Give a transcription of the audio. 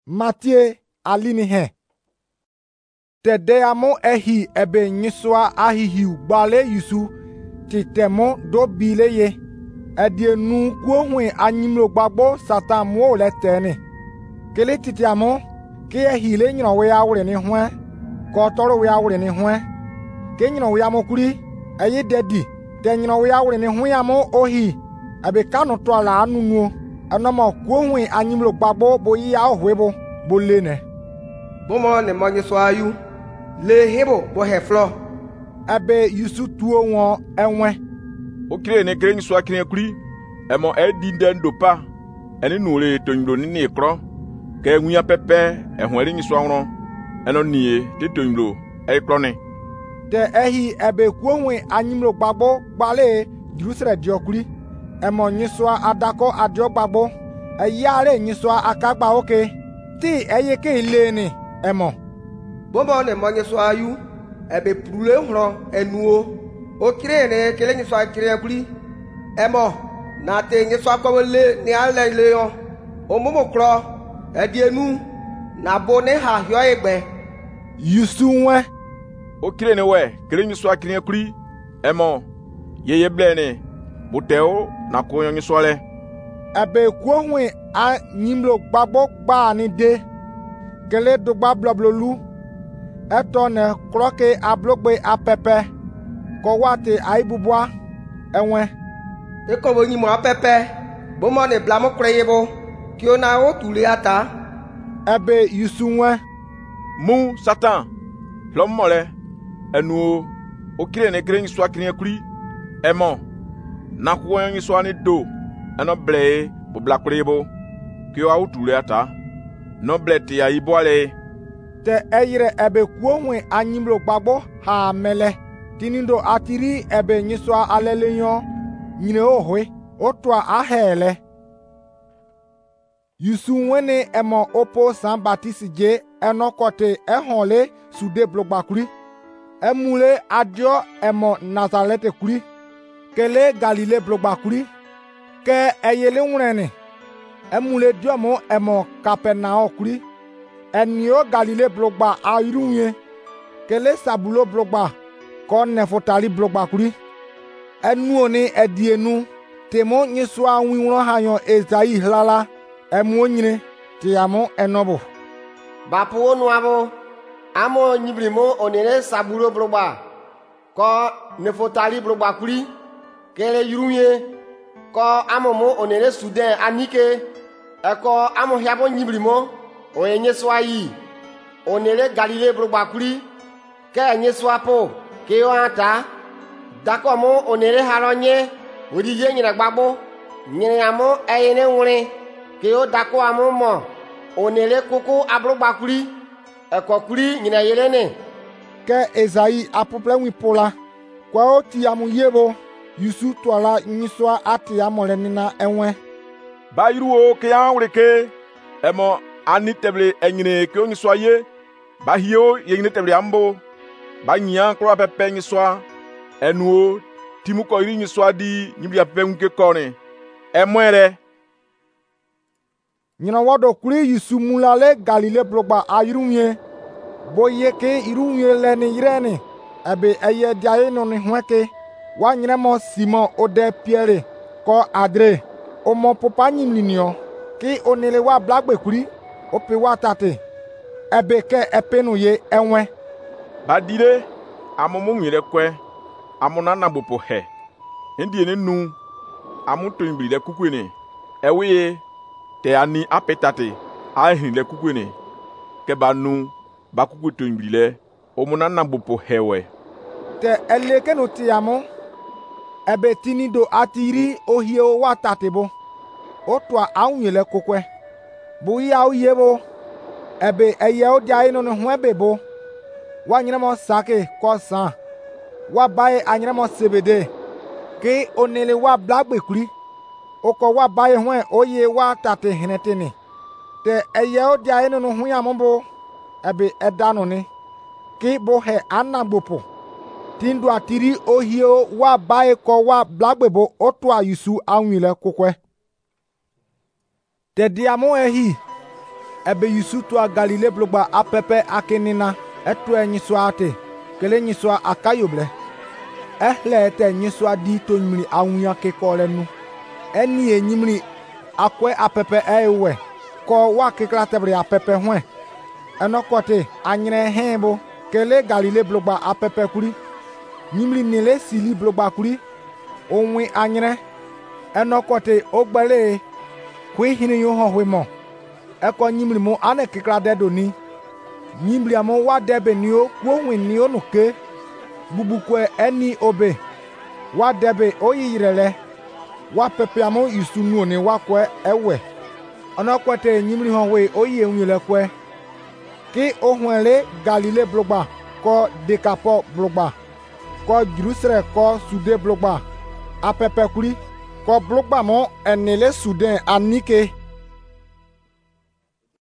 Mathieu alini he. Tedeyamo ehi ebe nyiswa ahihiu gbale yusu titemo do bile ye. Edie nu kuohwe anyimlo gbagbo satan mo le tene. Kele titiamo ke ehi le nyino we awre ni hwe. Ko toro we awre ni hwe. Ke nyino we amokuri eye dedi. Te nyino we awre ni hwe amo ohi. Ebe kanu to ala anunuo. Anoma kuohwe anyimlo gbagbo bo yi ahwebo bo lene. Bomo ne mo nyiswa ayu. Le hebo bo heflo. Ebe yusu tuo won enwe. Okire ne kire nyiswa kire kuri. Emo edi ndendo pa. Eni nure tonyo ni ekro. Ke enwia pepe ehwere nyiswa nro. Eno nie te tonyo ekro ne. Te ehi ebe kuohwe anyimlo gbagbo gbale Jerusalem diokuri. Emo nyiswa adako adio gbagbo. Eyare nyiswa akagba oke. Ti eyeke ileni emo. Bomo ne mo nyiswa ayu. Ebe prule hro enuo. Okire ne kele nyiswa kire kuri. Emo na te nyiswa kwele ni ale le yo. Omomo kro edienu na bo ne ha hyo egbe. Yusu nwe. Okire ne we kele nyiswa kire kuri. Emo yeye blene buteo na koyo nyiswa le. Ebe kuohwe a nyimlo gbagbo gba ni de. Kele dogba bloblolu. Eto ne kroke ablogbe apepe. Ko wate aibubwa enwe. Eko bo nyimo apepe. Bomo ne blamo kreyebo. Ki ona o tule ata. Ebe yusu nwe. Mu satan. Lomole. Enu okire ne kire nyiswa kire kuri. Emo na koyo nyiswa ni do. Eno ble bo blakrebo. Ki o utule ata. No bleti ya ibwale. Te eyire ebe kuohwe anyimlo gbagbo ha mele. Tinindo atiri ebe nyiswa aleleyon. Nyine ohwe. Otwa ahele. Yusu wene emo opo San Baptiste je enokote ehonle sude blogbakuri. Emule adio emo Nazareth kuri. Kele Galile blogbakuri. Ke eyele unrene. Emule diomo emo Capernaum kuri. Enio Galile blogba ayirunye. Kele Sabulo blogba ko Nefotali blogba kuri. Enu ni edienu. Temo nyiswa winwro hanyo Ezai hlala. Emu nyine tiamo enobo. Bapu onu abo. Amo nyibrimo onere Sabulo blogba ko Nefotali blogba kuri. Kele yirunye ko amomo onere Sudan anike. Eko amo hiabo nyibrimo oye nyeswa yi. Onere Galile blogbakuri. Ke nyeswa po. Ke o ata. Dako mo onere haronye. Odije nyere gbagbo. Nyere amo eyene nwure. Ke o dako amo mo. Onere koko ablogbakuri. Eko kuri nyere yelene. Ke Ezai apuple wipola. Kwa o ti amu yebo. Yusu twala nyiswa ati amole nina enwe. Ba yiruo ke ya wreke. Emo ani teble enyine ke onyi soye ba hio yenyine teble ambo ba nya kro pepe nyi soa enuo timu ko iri nyi soa di nyibia pepe nke kone emwere nyina wado kuri Yusu mulale Galile blogba ayirunye boye ke irunye leni yireni ebe eye diaye no ni hweke wa nyina mo Simon ode Pierre ko Adre o mo popa nyimlinio ki onele wa blagbe kuri opi watate ebe ke epenu ye enwe badire amumu nwire kwe amuna na bopo he ndi ene nu amuto imbiri le kukwene ewe te ani apetate ahin le kukwene ke banu bakuku to imbiri le omuna na bopo hewe te eleke no tiamo ebe tinido atiri ohie watate bo otwa anwile kokwe bu ya uyebo ebe eye o dia ino no hwebe bo wa nyina mo sake ko san wa bae anyina mo sebede ke onele wa blagbe kuri oko wa bae hwen oye wa tate hinetene te eye o dia ino no hwe ambo ebe edano ni ke bo he anagbopo tindu atiri ohio wa bae ko wa blagbe bo otwa Yusu anwile kokwe te diamo ehi ebe Yusu toa Galile blogba apepe akenina etoe nyiswa ate kele nyiswa akayoble ehle te nyiswa di to nyimri awunya ke kolenu eni enyimri akwe apepe ewe ko wa kekla tebre apepe hwen enokote anyre hembo kele Galile blogba apepe kuri nyimri nile sili blogba kuri onwe anyre enokote ogbele kwi hini yo ho hwemo eko nyimri mo ane kekla dedoni nyimri amo wa debe ni o kwo ni o nuke bubukwe eni obe wa debe oyirele wa pepe amo Yusu ni wa kwe ewe onokwete nyimri ho we oyi enwele kwe ki ohwenle Galile blogba ko Dekapo blogba ko Jerusalem ko Sude blogba apepe kuri ko blogba mo enele Suden anike